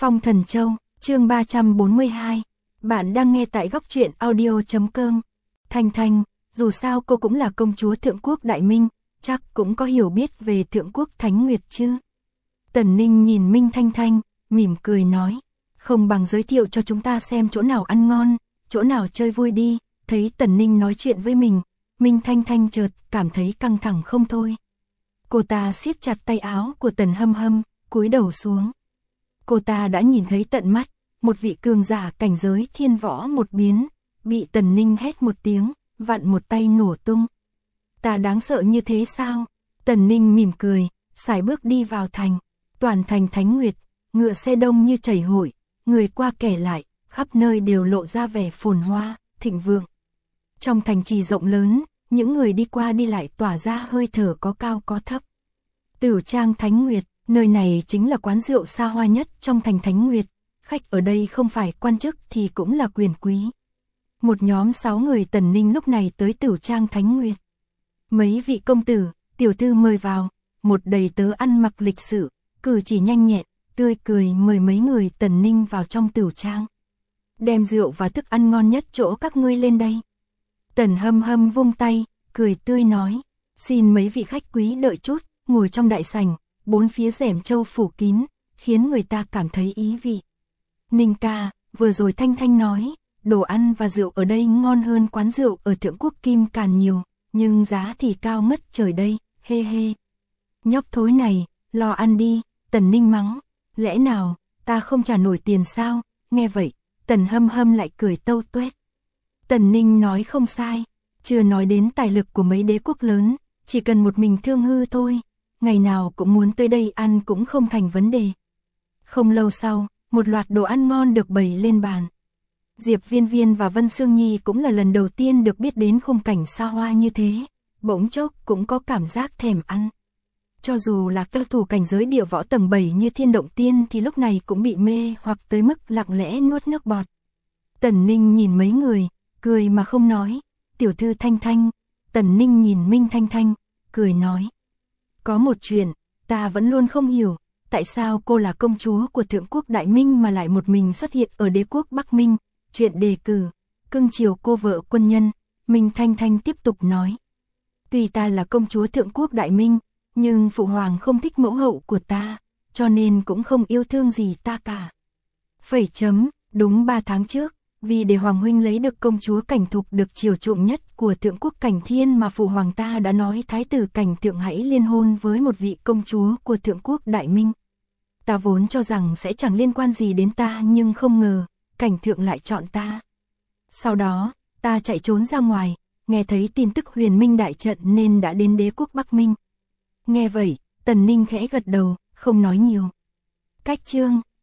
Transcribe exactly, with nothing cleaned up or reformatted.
Phong Thần Châu, chương ba trăm bốn mươi hai. Bạn đang nghe tại góc truyện audio chấm com. Thanh Thanh, dù sao cô cũng là công chúa Thượng Quốc Đại Minh, chắc cũng có hiểu biết về Thượng Quốc Thánh Nguyệt chứ. Tần Ninh nhìn Minh Thanh Thanh, mỉm cười nói, không bằng giới thiệu cho chúng ta xem chỗ nào ăn ngon, chỗ nào chơi vui đi. Thấy Tần Ninh nói chuyện với mình, Minh Thanh Thanh chợt cảm thấy căng thẳng không thôi. Cô ta siết chặt tay áo của Tần Hâm Hâm, cúi đầu xuống. Cô ta đã nhìn thấy tận mắt, một vị cường giả cảnh giới thiên võ một biến, bị Tần Ninh hét một tiếng, vặn một tay nổ tung. Ta đáng sợ như thế sao? Tần Ninh mỉm cười, sải bước đi vào thành. Toàn thành Thánh Nguyệt, ngựa xe đông như chảy hội, người qua kẻ lại, khắp nơi đều lộ ra vẻ phồn hoa, thịnh vượng. Trong thành trì rộng lớn, những người đi qua đi lại tỏa ra hơi thở có cao có thấp. Tửu Trang Thánh Nguyệt, nơi này chính là quán rượu xa hoa nhất trong thành Thánh Nguyệt, khách ở đây không phải quan chức thì cũng là quyền quý. Một nhóm sáu người Tần Ninh lúc này tới Tửu Trang Thánh Nguyệt. Mấy vị công tử, tiểu thư mời vào, một đầy tớ ăn mặc lịch sự, cử chỉ nhanh nhẹn, tươi cười mời mấy người Tần Ninh vào trong Tửu Trang. Đem rượu và thức ăn ngon nhất chỗ các ngươi lên đây. Tần Hâm Hâm vung tay, cười tươi nói, xin mấy vị khách quý đợi chút, ngồi trong đại sảnh, bốn phía rèm châu phủ kín, khiến người ta cảm thấy ý vị. Ninh ca, vừa rồi Thanh Thanh nói, đồ ăn và rượu ở đây ngon hơn quán rượu ở Thượng Quốc Kim Càn nhiều, nhưng giá thì cao ngất trời đây, hê hê. Nhóc thối này, lo ăn đi, Tần Ninh mắng, lẽ nào, ta không trả nổi tiền sao? Nghe vậy, Tần Hâm Hâm lại cười tâu tuét. Tần Ninh nói không sai, chưa nói đến tài lực của mấy đế quốc lớn, chỉ cần một mình Thương Hư thôi, ngày nào cũng muốn tới đây ăn cũng không thành vấn đề. Không lâu sau, một loạt đồ ăn ngon được bày lên bàn. Diệp Viên Viên và Vân Sương Nhi cũng là lần đầu tiên được biết đến khung cảnh xa hoa như thế, bỗng chốc cũng có cảm giác thèm ăn. Cho dù là cao thủ cảnh giới địa võ tầng bảy như Thiên Động Tiên thì lúc này cũng bị mê hoặc tới mức lặng lẽ nuốt nước bọt. Tần Ninh nhìn mấy người, cười mà không nói, tiểu thư Thanh Thanh. Tần Ninh nhìn Minh Thanh Thanh, cười nói, có một chuyện, ta vẫn luôn không hiểu, tại sao cô là công chúa của Thượng Quốc Đại Minh mà lại một mình xuất hiện ở đế quốc Bắc Minh, chuyện đề cử, cưng chiều cô vợ quân nhân. Minh Thanh Thanh tiếp tục nói, tuy ta là công chúa Thượng Quốc Đại Minh, nhưng phụ hoàng không thích mẫu hậu của ta, cho nên cũng không yêu thương gì ta cả. Phẩy chấm, đúng ba tháng trước, vì để hoàng huynh lấy được công chúa Cảnh Thục được chiều chuộng nhất của Thượng Quốc Cảnh Thiên mà phụ hoàng ta đã nói thái tử Cảnh Thượng hãy liên hôn với một vị công chúa của Thượng Quốc Đại Minh. Ta vốn cho rằng sẽ chẳng liên quan gì đến ta nhưng không ngờ, Cảnh Thượng lại chọn ta. Sau đó, ta chạy trốn ra ngoài, nghe thấy tin tức Huyền Minh đại trận nên đã đến đế quốc Bắc Minh. Nghe vậy, Tần Ninh khẽ gật đầu, không nói nhiều. Cách chương